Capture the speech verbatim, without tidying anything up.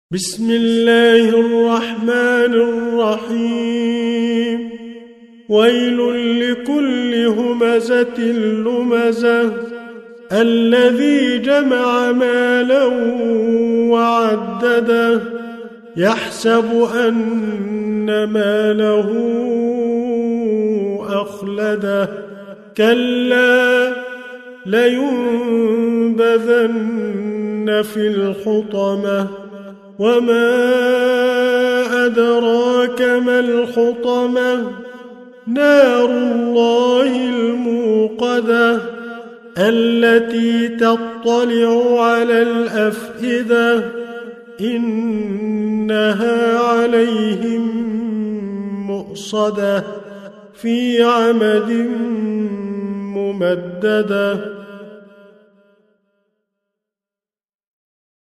بسم الله الرحمن الرحيم. ويل لكل همزة لمزة الذي جمع مالا وعدده يحسب أن ماله أخلده كلا لينبذن في الحطمة وما أدراك ما الحطمة نار الله الموقدة التي تطلع على الأفئدة إنها عليهم مؤصدة في عمد ممددة.